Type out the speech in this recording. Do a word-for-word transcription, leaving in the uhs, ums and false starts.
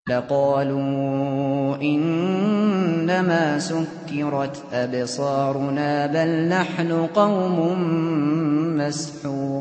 لَقَالُوا إِنَّمَا سُكِّرَتْ أَبْصَارُنَا بَلْ نَحْنُ قَوْمٌ مَّسْحُورٌ